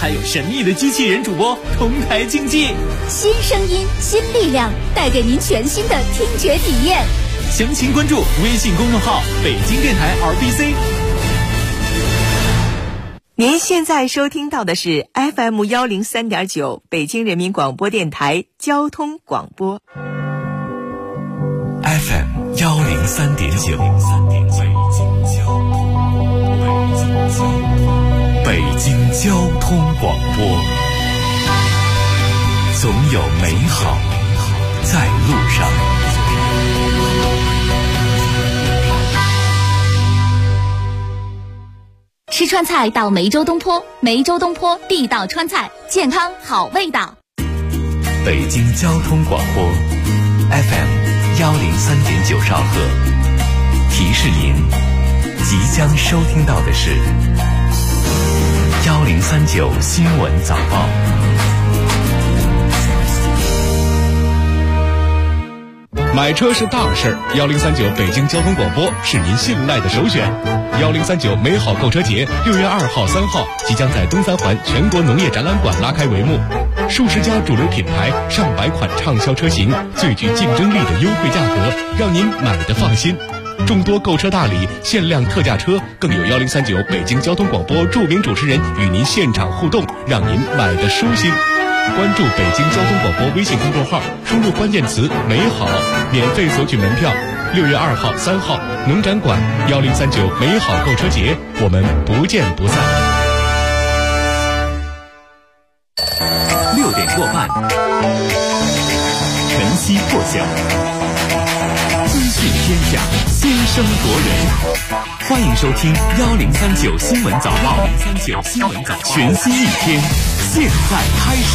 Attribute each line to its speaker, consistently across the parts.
Speaker 1: 还有神秘的机器人主播同台竞技。
Speaker 2: 新声音，新力量，带给您全新的听觉体验。
Speaker 1: 详情关注微信公众号北京电台 RBC。
Speaker 3: 您现在收听到的是 FM103.9 北京人民广播电台交通广播。
Speaker 4: FM103.9 北京交通广播，总有美好在路上。
Speaker 2: 吃川菜到梅州东坡，梅州东坡地道川菜，健康好味道。
Speaker 4: 北京交通广播 FM103.9 兆赫，提示您即将收听到的是1039新闻早报。
Speaker 5: 买车是大事，1039北京交通广播是您信赖的首选。1039美好购车节6月2号、3号即将在东三环全国农业展览馆拉开帷幕，数十家主流品牌、上百款畅销车型，最具竞争力的优惠价格，让您买得放心。众多购车大礼、限量特价车，更有1039北京交通广播著名主持人与您现场互动，让您买得舒心。关注北京交通广播微信公众号，输入关键词“美好”，免费索取门票。6月2号、3号农展馆1039美好购车节，我们不见不散。
Speaker 4: 6点过半，晨曦破晓，资讯天下，先声夺人。欢迎收听1039新闻早报，1039新闻早报，全新一天，现在开始。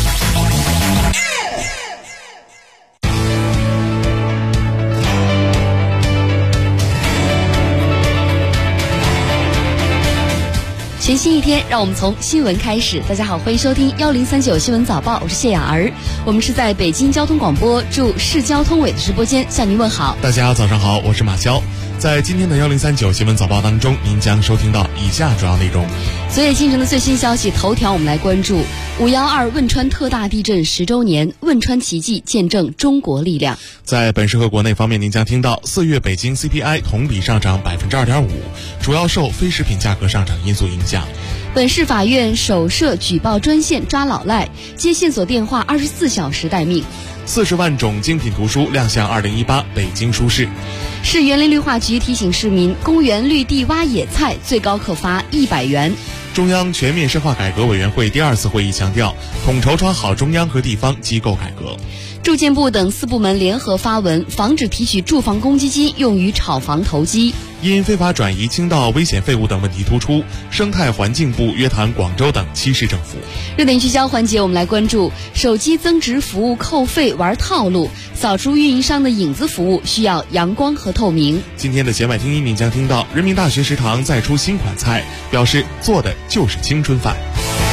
Speaker 6: 全新一天，让我们从新闻开始。大家好，欢迎收听1039新闻早报，我是谢雅儿。我们是在北京交通广播驻市交通委的直播间向您问好。
Speaker 7: 大家早上好，我是马潇。在今天的1039新闻早报当中，您将收听到以下主要内容。
Speaker 6: 昨夜清晨的最新消息，头条我们来关注5.12汶川特大地震10周年，汶川奇迹见证中国力量。
Speaker 7: 在本市和国内方面，您将听到4月北京 CPI 同比上涨 2.5%， 主要受非食品价格上涨因素影响。
Speaker 6: 本市法院首设举报专线抓老赖，接线索电话24小时待命。
Speaker 7: 40万种精品图书亮相2018北京书市。
Speaker 6: 市园林绿化局提醒市民，公园绿地挖野菜最高可罚100元。
Speaker 7: 中央全面深化改革委员会第2次会议强调，统筹抓好中央和地方机构改革。
Speaker 6: 住建部等4部门联合发文，防止提取住房公积金用于炒房投机。
Speaker 7: 因非法转移倾倒危险废物等问题突出，生态环境部约谈广州等7市政府。
Speaker 6: 热点聚焦环节，我们来关注手机增值服务扣费玩套路，扫除运营商的影子服务需要阳光和透明。
Speaker 7: 今天的节外听音，您将听到人民大学食堂再出新款菜，表示做的就是青春饭。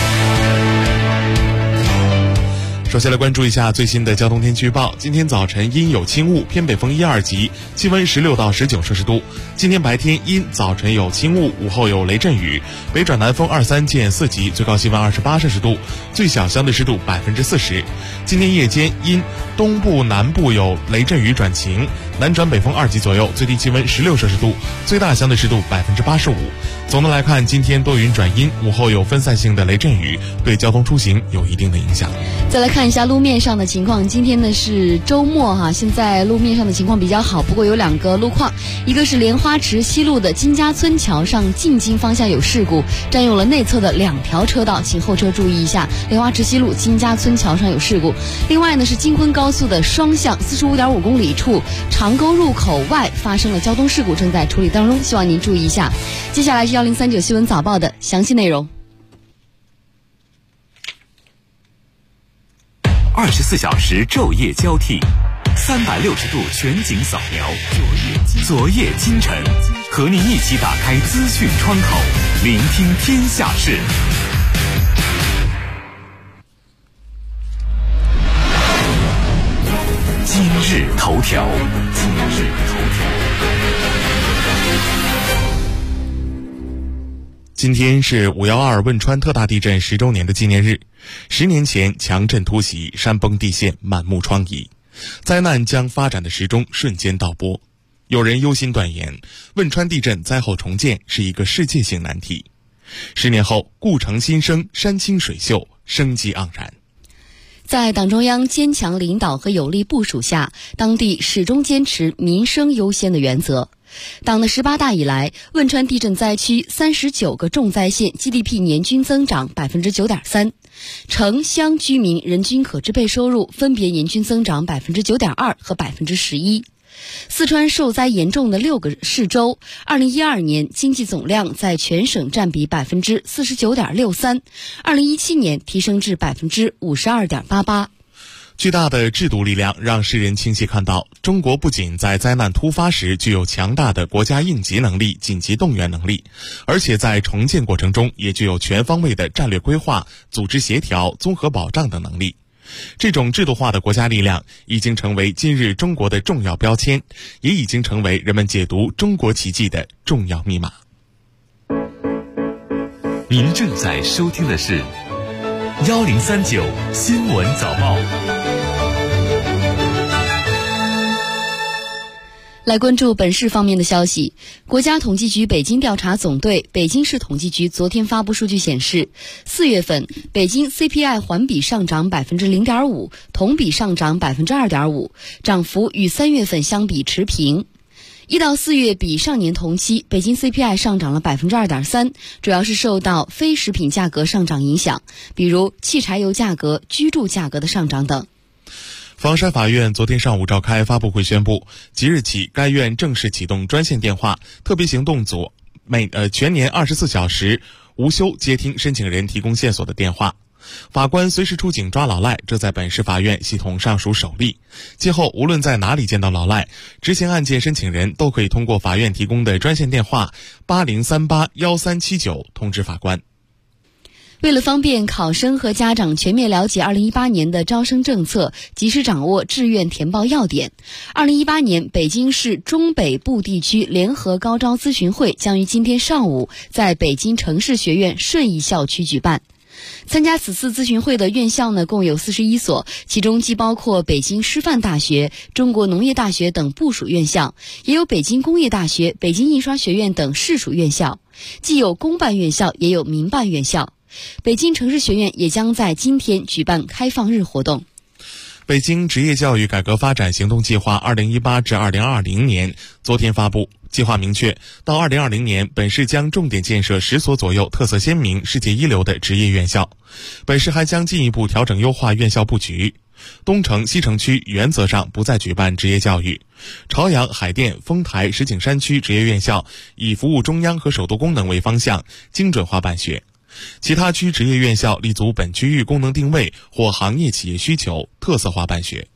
Speaker 7: 首先来关注一下最新的交通天气预报。今天早晨阴有轻雾，偏北风1、2级，气温16到19摄氏度。今天白天阴，早晨有轻雾，午后有雷阵雨，北转南风2、3见4级，最高气温28摄氏度，最小相对湿度40%。今天夜间阴，东部南部有雷阵雨转晴，南转北风2级左右，最低气温16摄氏度，最大相对湿度85%。总的来看，今天多云转阴，午后有分散性的雷阵雨，对交通出行有一定的影响。
Speaker 6: 再来看一下路面上的情况，今天呢是周末哈，现在路面上的情况比较好，不过有2个路况，一个是莲花池西路的金家村桥上进京方向有事故，占用了内侧的2条车道，请后车注意一下，莲花池西路金家村桥上有事故。另外呢是京昆高速的双向45.5公里处长沟入口外发生了交通事故，正在处理当中，希望您注意一下。接下来是1039新闻早报的详细内容。
Speaker 4: 24小时昼夜交替，360度全景扫描，昨夜今晨，和您一起打开资讯窗口，聆听天下事。今日头条。
Speaker 7: 今天是5.12汶川特大地震10周年的纪念日。10年前强震突袭，山崩地陷，满目疮痍，灾难将发展的时钟瞬间倒拨。有人忧心断言，汶川地震灾后重建是一个世界性难题。10年后，故城新生，山清水秀，生机盎然。
Speaker 6: 在党中央坚强领导和有力部署下，当地始终坚持民生优先的原则。党的18大以来，汶川地震灾区39个重灾县 GDP 年均增长 9.3%， 城乡居民人均可支配收入分别年均增长 9.2% 和 11%。四川受灾严重的6个市州，2012年经济总量在全省占比 49.63%， 2017年提升至 52.88%。
Speaker 7: 巨大的制度力量让世人清晰看到，中国不仅在灾难突发时具有强大的国家应急能力、紧急动员能力，而且在重建过程中也具有全方位的战略规划、组织协调、综合保障等能力。这种制度化的国家力量已经成为今日中国的重要标签，也已经成为人们解读中国奇迹的重要密码。
Speaker 4: 您正在收听的是1039新闻早报。
Speaker 6: 来关注本市方面的消息。国家统计局北京调查总队、北京市统计局昨天发布数据显示，4月份北京 CPI 环比上涨 0.5%， 同比上涨 2.5%， 涨幅与3月份相比持平。1到4月比上年同期，北京 CPI 上涨了 2.3%， 主要是受到非食品价格上涨影响，比如汽柴油价格、居住价格的上涨等。
Speaker 7: 房山法院昨天上午召开发布会宣布，即日起该院正式启动专线电话特别行动组全年24小时无休接听申请人提供线索的电话。法官随时出警抓老赖，这在本市法院系统上属首例。今后无论在哪里见到老赖，执行案件申请人都可以通过法院提供的专线电话80381379通知法官。
Speaker 6: 为了方便考生和家长全面了解2018年的招生政策，及时掌握志愿填报要点，2018年北京市中北部地区联合高招咨询会将于今天上午在北京城市学院顺义校区举办。参加此次咨询会的院校呢，共有41所，其中既包括北京师范大学、中国农业大学等部属院校，也有北京工业大学、北京印刷学院等市属院校，既有公办院校，也有民办院校。北京城市学院也将在今天举办开放日活动。
Speaker 7: 北京职业教育改革发展行动计划2018至2020年昨天发布，计划明确，到2020年，本市将重点建设10所左右特色鲜明、世界一流的职业院校。本市还将进一步调整优化院校布局。东城、西城区原则上不再举办职业教育，朝阳、海淀、丰台、石景山区职业院校以服务中央和首都功能为方向，精准化办学。其他区职业院校立足本区域功能定位或行业企业需求，特色化办学。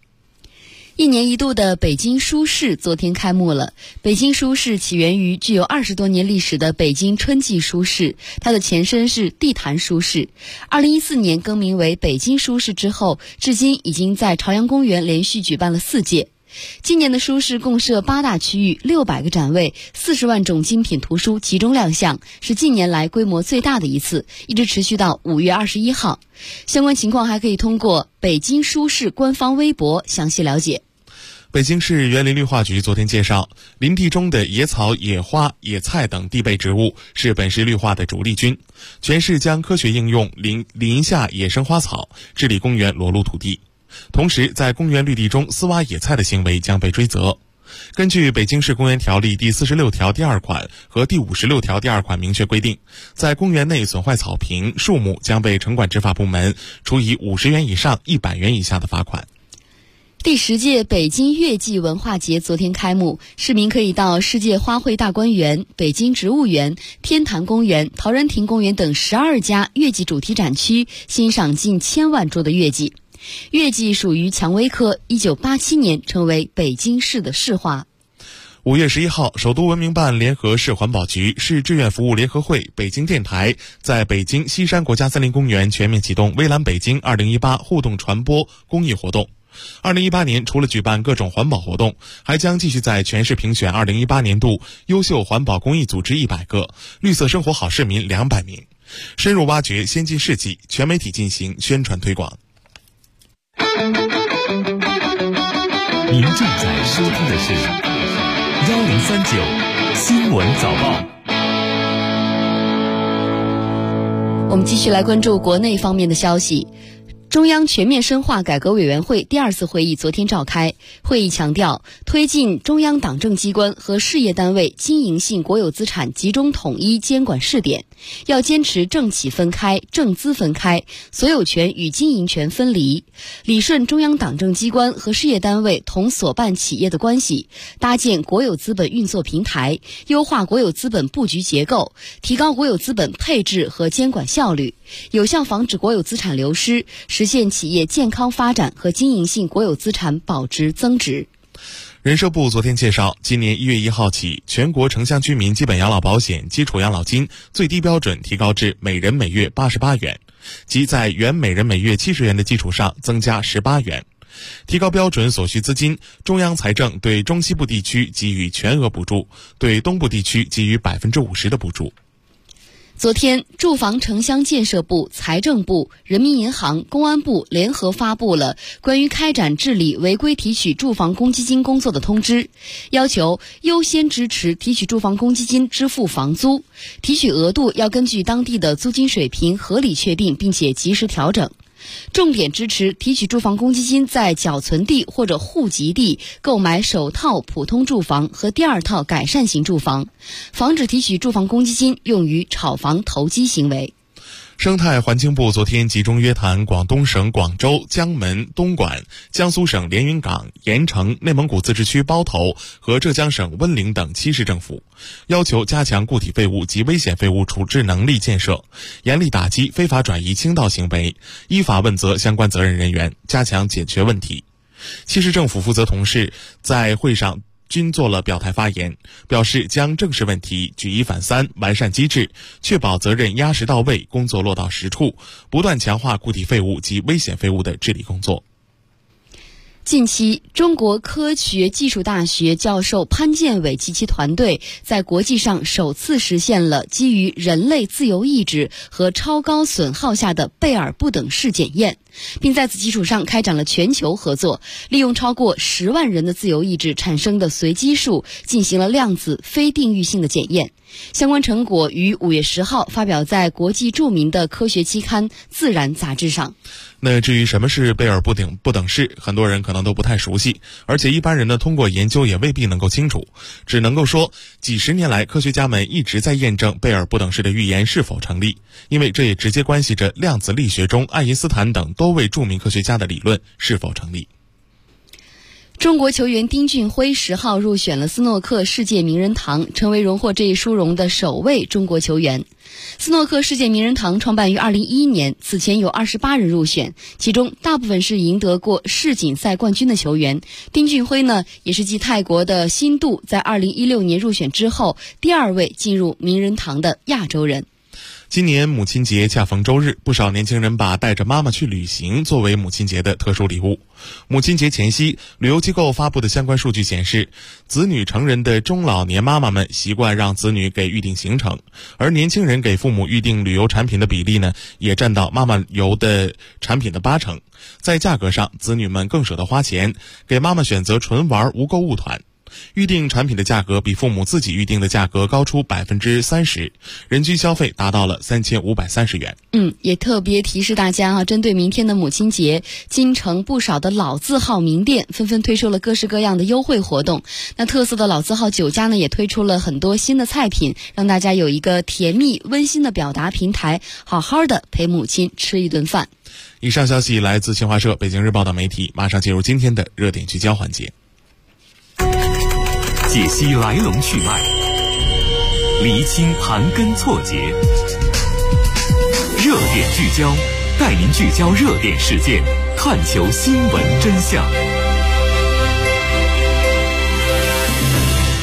Speaker 6: 1年1度的北京书市昨天开幕了。北京书市起源于具有20多年历史的北京春季书市，它的前身是地坛书市。2014年更名为北京书市之后，至今已经在朝阳公园连续举办了4届。今年的书市共设8大区域，600个展位，40万种精品图书集中亮相，是近年来规模最大的一次，一直持续到5月21号。相关情况还可以通过北京书市官方微博详细了解。
Speaker 7: 北京市园林绿化局昨天介绍，林地中的野草、野花、野菜等地被植物是本市绿化的主力军，全市将科学应用林下野生花草，治理公园裸露土地。同时，在公园绿地中私挖野菜的行为将被追责。根据《北京市公园条例》第46条第2款和第56条第2款明确规定，在公园内损坏草坪、树木将被城管执法部门处以50元以上100元以下的罚款。
Speaker 6: 第10届北京月季文化节昨天开幕，市民可以到世界花卉大观园、北京植物园、天坛公园、陶然亭公园等12家月季主题展区欣赏近1000万株的月季。月季属于蔷薇科，1987年成为北京市的市花。
Speaker 7: 5月11号，首都文明办联合市环保局、市志愿服务联合会、北京电台在北京西山国家森林公园全面启动“蔚蓝北京2018”互动传播公益活动。 2018年除了举办各种环保活动，还将继续在全市评选2018年度优秀环保公益组织100个，绿色生活好市民200名，深入挖掘先进事迹，全媒体进行宣传推广。
Speaker 4: 您正在收听的是1039新闻早报。
Speaker 6: 我们继续来关注国内方面的消息。中央全面深化改革委员会第2次会议昨天召开，会议强调，推进中央党政机关和事业单位经营性国有资产集中统一监管试点，要坚持政企分开、政资分开，所有权与经营权分离，理顺中央党政机关和事业单位同所办企业的关系，搭建国有资本运作平台，优化国有资本布局结构，提高国有资本配置和监管效率，有效防止国有资产流失，实现企业健康发展和经营性国有资产保值增值。
Speaker 7: 人社部昨天介绍，今年1月1号起，全国城乡居民基本养老保险基础养老金最低标准提高至每人每月88元，即在原每人每月70元的基础上增加18元。提高标准所需资金，中央财政对中西部地区给予全额补助，对东部地区给予50%的补助。
Speaker 6: 昨天，住房城乡建设部、财政部、人民银行、公安部联合发布了关于开展治理违规提取住房公积金工作的通知，要求优先支持提取住房公积金支付房租，提取额度要根据当地的租金水平合理确定并且及时调整。重点支持提取住房公积金在缴存地或者户籍地购买首套普通住房和第2套改善型住房，防止提取住房公积金用于炒房投机行为。
Speaker 7: 生态环境部昨天集中约谈广东省广州、江门、东莞、江苏省连云港、盐城、内蒙古自治区包头和浙江省温岭等7市政府，要求加强固体废物及危险废物处置能力建设，严厉打击非法转移倾倒行为，依法问责相关责任人员，加强解决问题。7市政府负责同事在会上均做了表态发言，表示将正视问题，举一反三，完善机制，确保责任压实到位，工作落到实处，不断强化固体废物及危险废物的治理工作。
Speaker 6: 近期，中国科学技术大学教授潘建伟及其团队在国际上首次实现了基于人类自由意志和超高损耗下的贝尔不等式检验，并在此基础上开展了全球合作，利用超过10万人的自由意志产生的随机数进行了量子非定域性的检验。相关成果于5月10号发表在国际著名的科学期刊《自然》杂志上。
Speaker 7: 那至于什么是贝尔不等式，很多人可能都不太熟悉，而且一般人呢通过研究也未必能够清楚，只能够说几十年来科学家们一直在验证贝尔不等式的预言是否成立，因为这也直接关系着量子力学中爱因斯坦等多位著名科学家的理论是否成立。
Speaker 6: 中国球员丁俊晖10号入选了斯诺克世界名人堂，成为荣获这一殊荣的首位中国球员。斯诺克世界名人堂创办于2011年，此前有28人入选，其中大部分是赢得过世锦赛冠军的球员。丁俊晖呢，也是继泰国的辛杜在2016年入选之后第2位进入名人堂的亚洲人。
Speaker 7: 今年母亲节恰逢周日，不少年轻人把带着妈妈去旅行作为母亲节的特殊礼物。母亲节前夕，旅游机构发布的相关数据显示，子女成人的中老年妈妈们习惯让子女给预定行程，而年轻人给父母预定旅游产品的比例呢，也占到妈妈游的产品的80%。在价格上，子女们更舍得花钱，给妈妈选择纯玩无购物团。预定产品的价格比父母自己预定的价格高出30%，人均消费达到了3530元。
Speaker 6: 也特别提示大家针对明天的母亲节，京城不少的老字号名店纷纷推出了各式各样的优惠活动。那特色的老字号酒家呢，也推出了很多新的菜品，让大家有一个甜蜜温馨的表达平台，好好的陪母亲吃一顿饭。
Speaker 7: 以上消息来自新华社、北京日报等媒体，马上进入今天的热点聚焦环节。
Speaker 4: 解析来龙去脉，厘清盘根错节，热点聚焦，带您聚焦热点事件，探求新闻真相。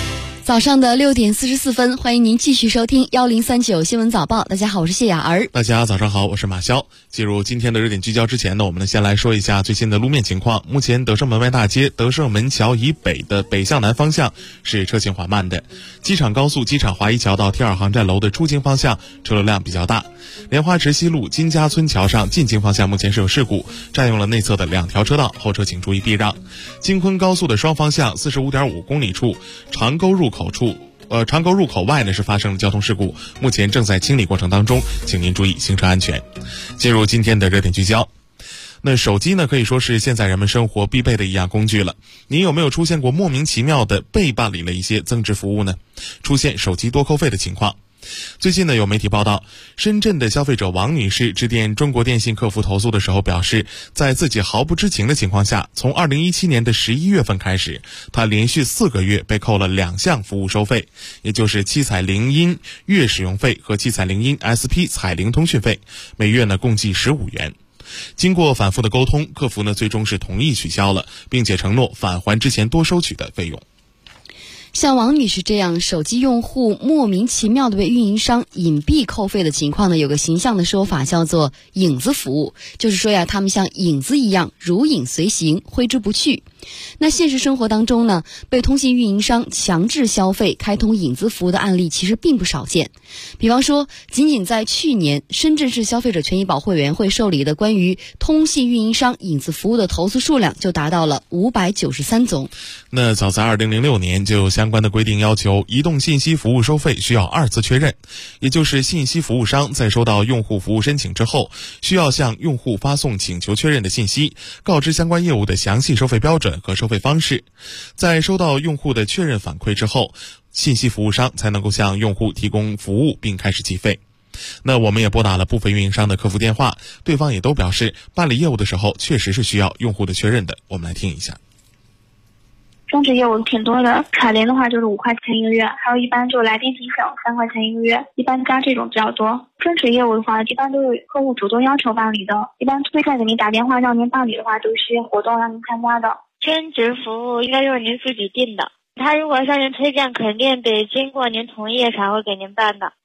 Speaker 6: 早上的6点44分，欢迎您继续收听1039新闻早报。大家好，我是谢雅儿。
Speaker 7: 大家早上好，我是马潇。进入今天的热点聚焦之前呢，我们先来说一下最新的路面情况。目前德胜门外大街德胜门桥以北的北向南方向是车行缓慢的，机场高速机场华一桥到T2航站楼的出京方向车流量比较大。莲花池西路金家村桥上进京方向目前是有事故，占用了内侧的2条车道，后车请注意避让。京昆高速的双方向 45.5 公里处长沟入口外呢是发生了交通事故，目前正在清理过程当中，请您注意行车安全。进入今天的热点聚焦。那手机呢可以说是现在人们生活必备的一样工具了。您有没有出现过莫名其妙的被办理了一些增值服务呢？出现手机多扣费的情况。最近呢，有媒体报道，深圳的消费者王女士致电中国电信客服投诉的时候表示，在自己毫不知情的情况下，从2017年的11月份开始，她连续4个月被扣了2项服务收费，也就是七彩铃音月使用费和七彩铃音 SP 彩铃通讯费，每月呢共计15元。经过反复的沟通，客服呢最终是同意取消了，并且承诺返还之前多收取的费用。
Speaker 6: 像王女士这样手机用户莫名其妙的被运营商隐蔽扣费的情况呢，有个形象的说法叫做影子服务，就是说呀，他们像影子一样如影随形，挥之不去。那现实生活当中呢，被通信运营商强制消费开通影子服务的案例其实并不少见。比方说，仅仅在去年，深圳市消费者权益保护委员会受理的关于通信运营商影子服务的投诉数量就达到了593宗。
Speaker 7: 那早在2006年就有相关的规定，要求移动信息服务收费需要2次确认，也就是信息服务商在收到用户服务申请之后，需要向用户发送请求确认的信息，告知相关业务的详细收费标准和收费方式。在收到用户的确认反馈之后，信息服务商才能够向用户提供服务并开始计费。那我们也拨打了部分运营商的客服电话，对方也都表示办理业务的时候确实是需要用户的确认的。我们来听一下。
Speaker 8: 增值业务挺多的，彩铃的话就是5块钱一个月，还有一般就来电提醒3块钱一个月，一般加这种比较多。增值业务的话，一般都是客户主动要求办理的，一般推荐给您打电话让您办理的话，都是活动让您参加的。
Speaker 9: 增值服务应该就是您自己定的，他如果向您推荐，肯定得经过您同意才会给您办的。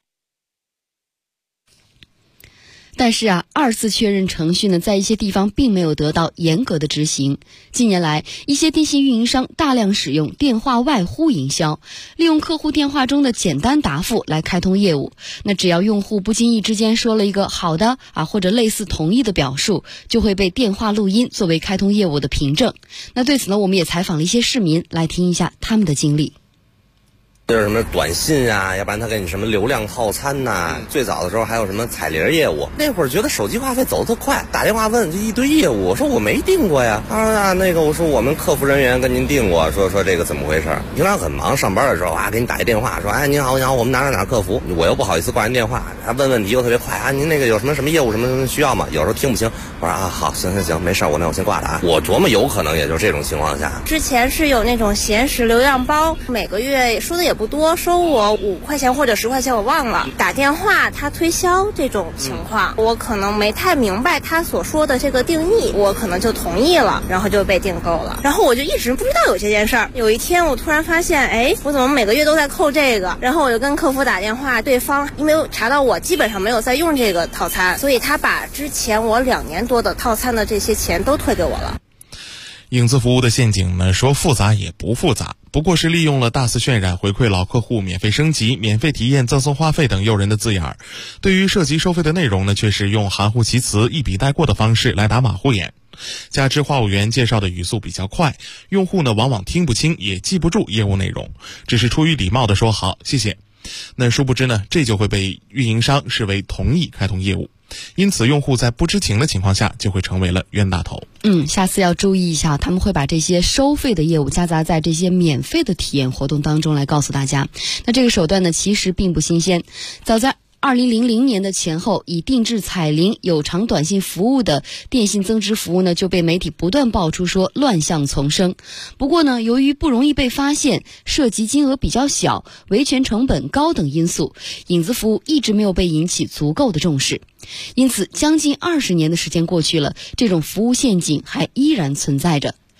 Speaker 6: 但是2次确认程序呢，在一些地方并没有得到严格的执行。近年来，一些电信运营商大量使用电话外呼营销，利用客户电话中的简单答复来开通业务。那只要用户不经意之间说了一个好的或者类似同意的表述，就会被电话录音作为开通业务的凭证。那对此呢，我们也采访了一些市民，来听一下他们的经历。
Speaker 10: 就是什么短信啊，要不然他给你什么流量套餐呐。最早的时候还有什么彩铃业务，那会儿觉得手机话费走得特快，打电话问就一堆业务，我说我没订过呀。他说那个我说我们客服人员跟您订过，说这个怎么回事？平常很忙，上班的时候给你打一电话说您好，我们哪客服，我又不好意思挂人电话，他问问题又特别快您那个有什么业务什么需要吗？有时候听不清，我说好，行没事，我先挂了我琢磨有可能也就是这种情况下。
Speaker 11: 之前是有那种闲时流量包，每个月说的也不多，收我5块钱或者10块钱，我忘了。打电话他推销这种情况，我可能没太明白他所说的这个定义，我可能就同意了，然后就被订购了。然后我就一直不知道有这件事儿。有一天我突然发现，我怎么每个月都在扣这个？然后我就跟客服打电话，对方因为查到我基本上没有在用这个套餐，所以他把之前我2年多的套餐的这些钱都退给我了。
Speaker 7: 影子服务的陷阱呢，说复杂也不复杂，不过是利用了大肆渲染、回馈老客户、免费升级、免费体验、赠送话费等诱人的字眼儿。对于涉及收费的内容呢，却是用含糊其辞、一笔带过的方式来打马虎眼。加之话务员介绍的语速比较快，用户呢往往听不清也记不住业务内容，只是出于礼貌的说好谢谢。那殊不知呢，这就会被运营商视为同意开通业务。因此用户在不知情的情况下就会成为了冤大头。
Speaker 6: 下次要注意一下，他们会把这些收费的业务夹杂在这些免费的体验活动当中来告诉大家。那这个手段呢，其实并不新鲜，早在2000年的前后，以定制彩铃有偿短信服务的电信增值服务呢，就被媒体不断爆出说乱象丛生。不过呢，由于不容易被发现，涉及金额比较小，维权成本高等因素，影子服务一直没有被引起足够的重视。因此将近20年的时间过去了，这种服务陷阱还依然存在着。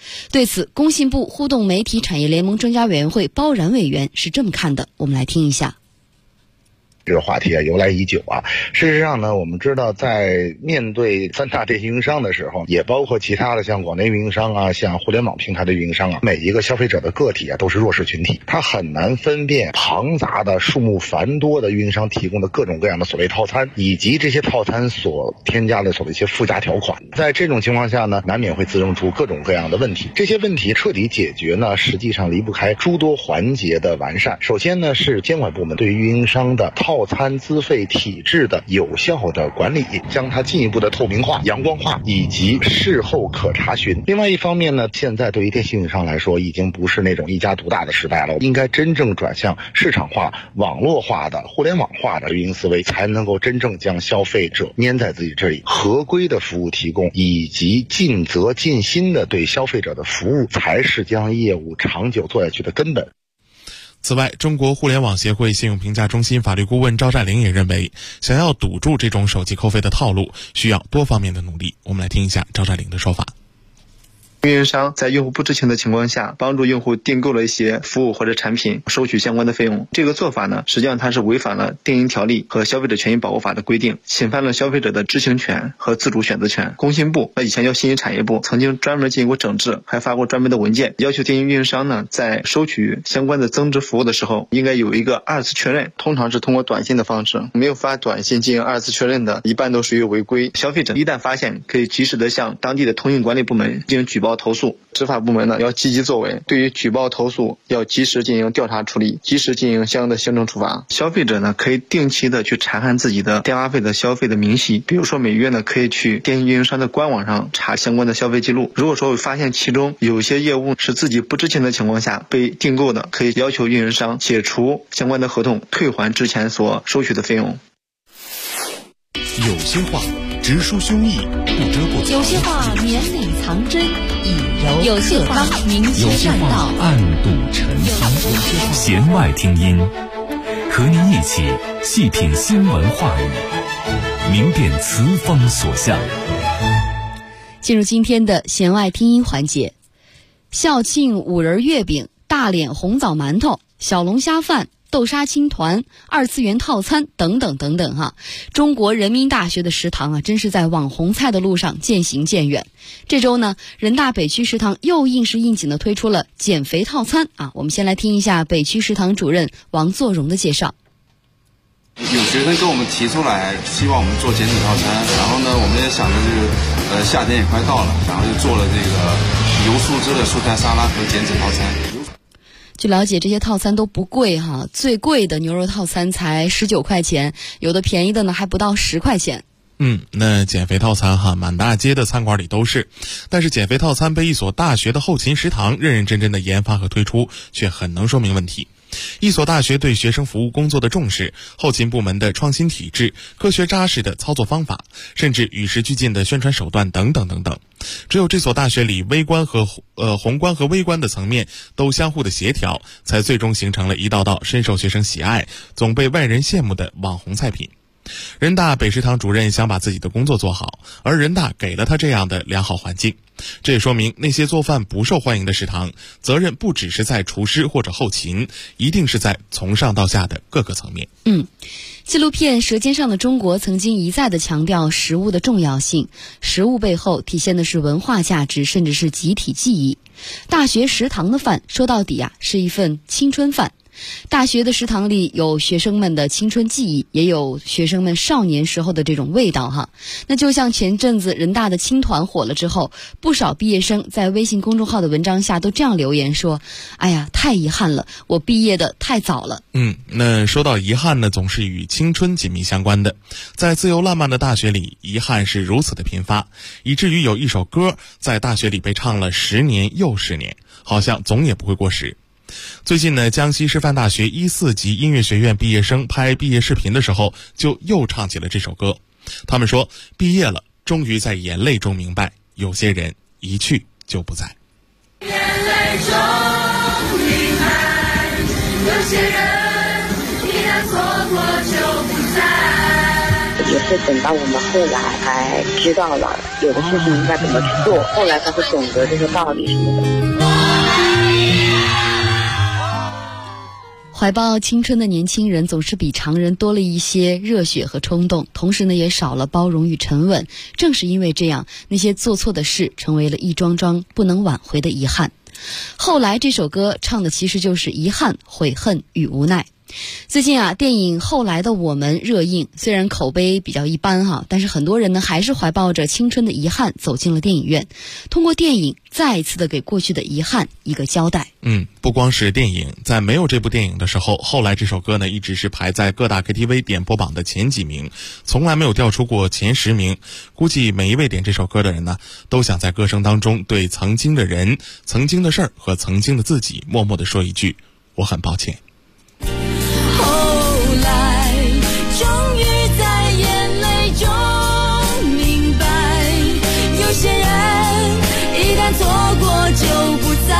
Speaker 6: 对此，工信部互动媒体产业联盟专家委员会包然委员是这么看的，我们来听一下。
Speaker 12: 这个话题由来已久啊。事实上呢，我们知道在面对3大电信运营商的时候，也包括其他的像广电运营商啊，像互联网平台的运营商啊，每一个消费者的个体啊都是弱势群体，他很难分辨庞杂的数目繁多的运营商提供的各种各样的所谓套餐，以及这些套餐所添加的所谓一些附加条款。在这种情况下呢，难免会滋生出各种各样的问题。这些问题彻底解决呢，实际上离不开诸多环节的完善。首先呢，是监管部门对于运营商的套餐资费体制的有效的管理，将它进一步的透明化、阳光化以及事后可查询。另外一方面呢，现在对于电信运营商来说，已经不是那种一家独大的时代了，应该真正转向市场化、网络化的、互联网化的运营思维，才能够真正将消费者粘在自己这里。合规的服务提供以及尽责尽心的对消费者的服务，才是将业务长久做下去的根本。
Speaker 7: 此外，中国互联网协会信用评价中心法律顾问赵占领也认为，想要堵住这种手机扣费的套路，需要多方面的努力。我们来听一下赵占领的说法。
Speaker 13: 运营商在用户不知情的情况下，帮助用户订购了一些服务或者产品，收取相关的费用。这个做法呢，实际上它是违反了电影条例和消费者权益保护法的规定，侵犯了消费者的知情权和自主选择权。工信部以前叫信息产业部，曾经专门进行过整治，还发过专门的文件，要求电信运营商呢，在收取相关的增值服务的时候，应该有一个2次确认，通常是通过短信的方式，没有发短信进行2次确认的，一般都属于违规。消费者一旦发现，可以及时的向当地的通信管理部门进行举报投诉。执法部门呢，要积极作为，对于举报投诉要及时进行调查处理，及时进行相应的行政处罚。消费者呢，可以定期的去查看自己的电话费的消费的明细，比如说每月呢，可以去电信运营商的官网上查相关的消费记录。如果说发现其中有些业务是自己不知情的情况下被订购的，可以要求运营商解除相关的合同，退还之前所收取的费用。
Speaker 4: 有些话直抒胸臆，不遮不藏；
Speaker 2: 有些话绵里藏针，以柔
Speaker 6: 有些话明
Speaker 4: 有些话暗度陈仓。弦外听音，和您一起细品新闻话语，明辨词风所向。
Speaker 6: 进入今天的弦外听音环节，校庆五仁月饼、大脸红枣馒头、小龙虾饭、豆沙青团、2次元套餐等等等等哈，中国人民大学的食堂啊，真是在网红菜的路上渐行渐远。这周呢，人大北区食堂又应时应景的推出了减肥套餐啊。我们先来听一下北区食堂主任王作荣的介绍。
Speaker 14: 有学生跟我们提出来，希望我们做减脂套餐，然后呢，我们也想着这个夏天也快到了，然后就做了这个油素汁的蔬菜沙拉和减脂套餐。
Speaker 6: 据了解，这些套餐都不贵哈，最贵的牛肉套餐才19块钱，有的便宜的呢还不到10块钱。
Speaker 7: 那减肥套餐哈，满大街的餐馆里都是，但是减肥套餐被一所大学的后勤食堂认认真真的研发和推出，却很能说明问题。一所大学对学生服务工作的重视，后勤部门的创新体制，科学扎实的操作方法，甚至与时俱进的宣传手段等等等等。只有这所大学里微观和宏观和微观的层面都相互的协调，才最终形成了一道道深受学生喜爱、总被外人羡慕的网红菜品。人大北食堂主任想把自己的工作做好，而人大给了他这样的良好环境。这也说明那些做饭不受欢迎的食堂，责任不只是在厨师或者后勤，一定是在从上到下的各个层面。
Speaker 6: 纪录片《舌尖上的中国》曾经一再的强调食物的重要性，食物背后体现的是文化价值，甚至是集体记忆。大学食堂的饭说到底啊，是一份青春饭。大学的食堂里有学生们的青春记忆，也有学生们少年时候的这种味道哈。那就像前阵子人大的青团火了之后，不少毕业生在微信公众号的文章下都这样留言说：哎呀，太遗憾了，我毕业的太早了。
Speaker 7: 那说到遗憾呢，总是与青春紧密相关的。在自由烂漫的大学里，遗憾是如此的频发，以至于有一首歌在大学里被唱了10年又10年，好像总也不会过时。最近呢，江西师范大学14级音乐学院毕业生拍毕业视频的时候，就又唱起了这首歌。他们说，毕业了，终于在眼泪中明白，有些人一去就不在。
Speaker 15: 眼泪中明白，有些人一旦错过就不在。
Speaker 16: 也是等到我们后来才知道了有的事情应该怎么去做，后来才会懂得这个道理什么的。
Speaker 6: 怀抱青春的年轻人总是比常人多了一些热血和冲动，同时呢也少了包容与沉稳。正是因为这样，那些做错的事成为了一桩桩不能挽回的遗憾。后来这首歌唱的其实就是遗憾、悔恨与无奈。最近啊，电影《后来的我们》热映，虽然口碑比较一般哈，但是很多人呢还是怀抱着青春的遗憾走进了电影院，通过电影再一次的给过去的遗憾一个交代。
Speaker 7: 不光是电影，在没有这部电影的时候，后来这首歌呢一直是排在各大 KTV 点播榜的前几名，从来没有掉出过前10名。估计每一位点这首歌的人呢，都想在歌声当中对曾经的人、曾经的事儿和曾经的自己默默地说一句：我很抱歉。
Speaker 15: 后来终于在眼泪中明白，有些人一旦错过就不在。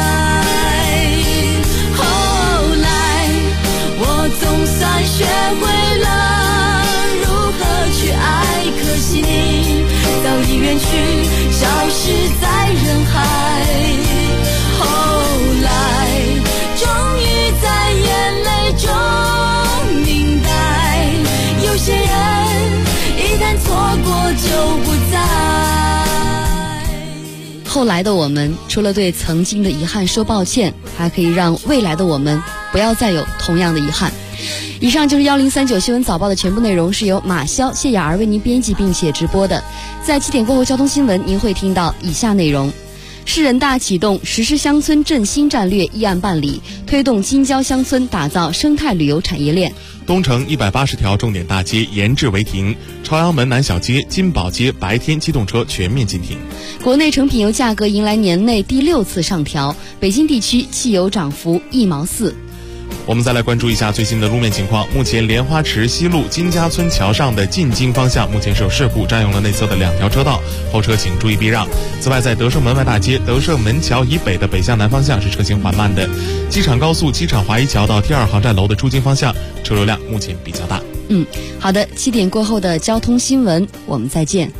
Speaker 15: 后来我总算学会了如何去爱，可惜你早已远去，消失在人海。后来终于在眼泪中明白，有些人一旦错过就不在。
Speaker 6: 后来的我们除了对曾经的遗憾说抱歉，还可以让未来的我们不要再有同样的遗憾。以上就是1039新闻早报的全部内容，是由马潇、谢雅儿为您编辑并且直播的。在7点过后交通新闻，您会听到以下内容：市人大启动实施乡村振兴战略议案办理，推动京郊乡村打造生态旅游产业链。
Speaker 7: 东城180条重点大街严制违停，朝阳门南小街、金宝街白天机动车全面禁停。
Speaker 6: 国内成品油价格迎来年内第6次上调，北京地区汽油涨幅1毛4。
Speaker 7: 我们再来关注一下最新的路面情况。目前莲花池西路金家村桥上的进京方向目前是有事故，占用了内侧的2条车道，后车请注意避让。此外，在德胜门外大街德胜门桥以北的北向南方向是车行缓慢的。机场高速机场华一桥到第2航站楼的出京方向车流量目前比较大。
Speaker 6: 好的，7点过后的交通新闻我们再见。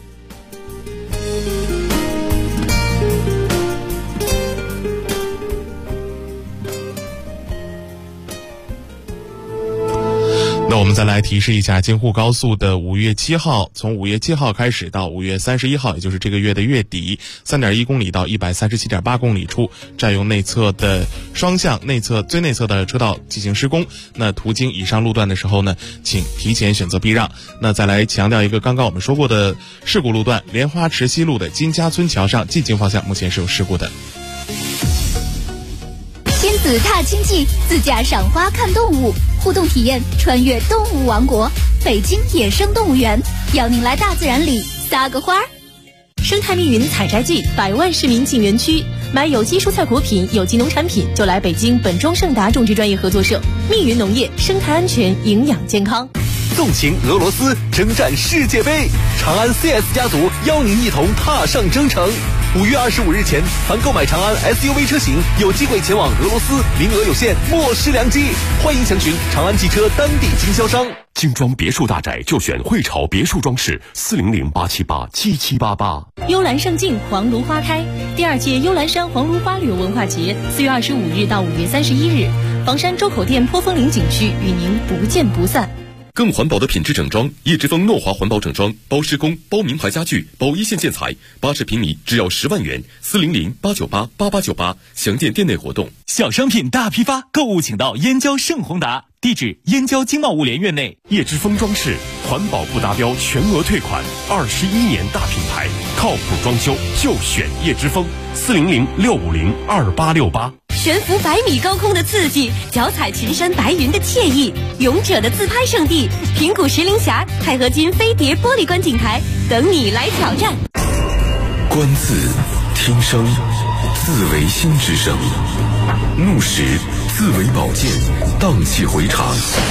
Speaker 7: 那我们再来提示一下京沪高速的5月7号，从5月7号开始到5月31号，也就是这个月的月底， 3.1 公里到 137.8 公里处占用内侧的双向最内侧的车道进行施工。那途经以上路段的时候呢，请提前选择避让。那再来强调一个刚刚我们说过的事故路段，莲花池西路的金家村桥上进京方向目前是有事故的。
Speaker 2: 亲子踏经济，自驾赏花看动物，互动体验穿越动物王国，北京野生动物园邀您来大自然里撒个花儿。
Speaker 17: 生态密云采摘季，100万市民进园区，买有机蔬菜果品、有机农产品就来北京本庄盛达种植专业合作社，密云农业，生态安全，营养健康。
Speaker 1: 纵情俄罗斯，征战世界杯，长安 CS 家族邀您一同踏上征程。5月25日前，凡购买长安 SUV 车型，有机会前往俄罗斯，名额有限，莫失良机。欢迎详询长安汽车当地经销商。
Speaker 18: 精装别墅大宅就选汇潮别墅装饰，400-878-7788。
Speaker 17: 幽兰胜境，黄芦花开。第2届幽兰山黄芦花旅游文化节，4月25日到5月31日，房山周口店坡峰岭景区与您不见不散。
Speaker 18: 更环保的品质整装，叶之峰诺华环保整装，包施工，包名牌家具，包一线建材，80平米只要10万元，400-898-8898，详见店内活动。
Speaker 1: 小商品大批发，购物请到燕郊盛宏达，地址燕郊经贸物联院内。
Speaker 18: 叶之峰装饰，环保不达标全额退款，21年大品牌，靠谱装修就选叶之峰，400-650-2868。
Speaker 17: 悬浮100米高空的刺激，脚踩群山白云的惬意，勇者的自拍圣地平谷石林峡钛合金飞碟玻璃观景台，等你来挑战。
Speaker 19: 观字听声，字为心之声；怒时字为宝剑，荡气回肠。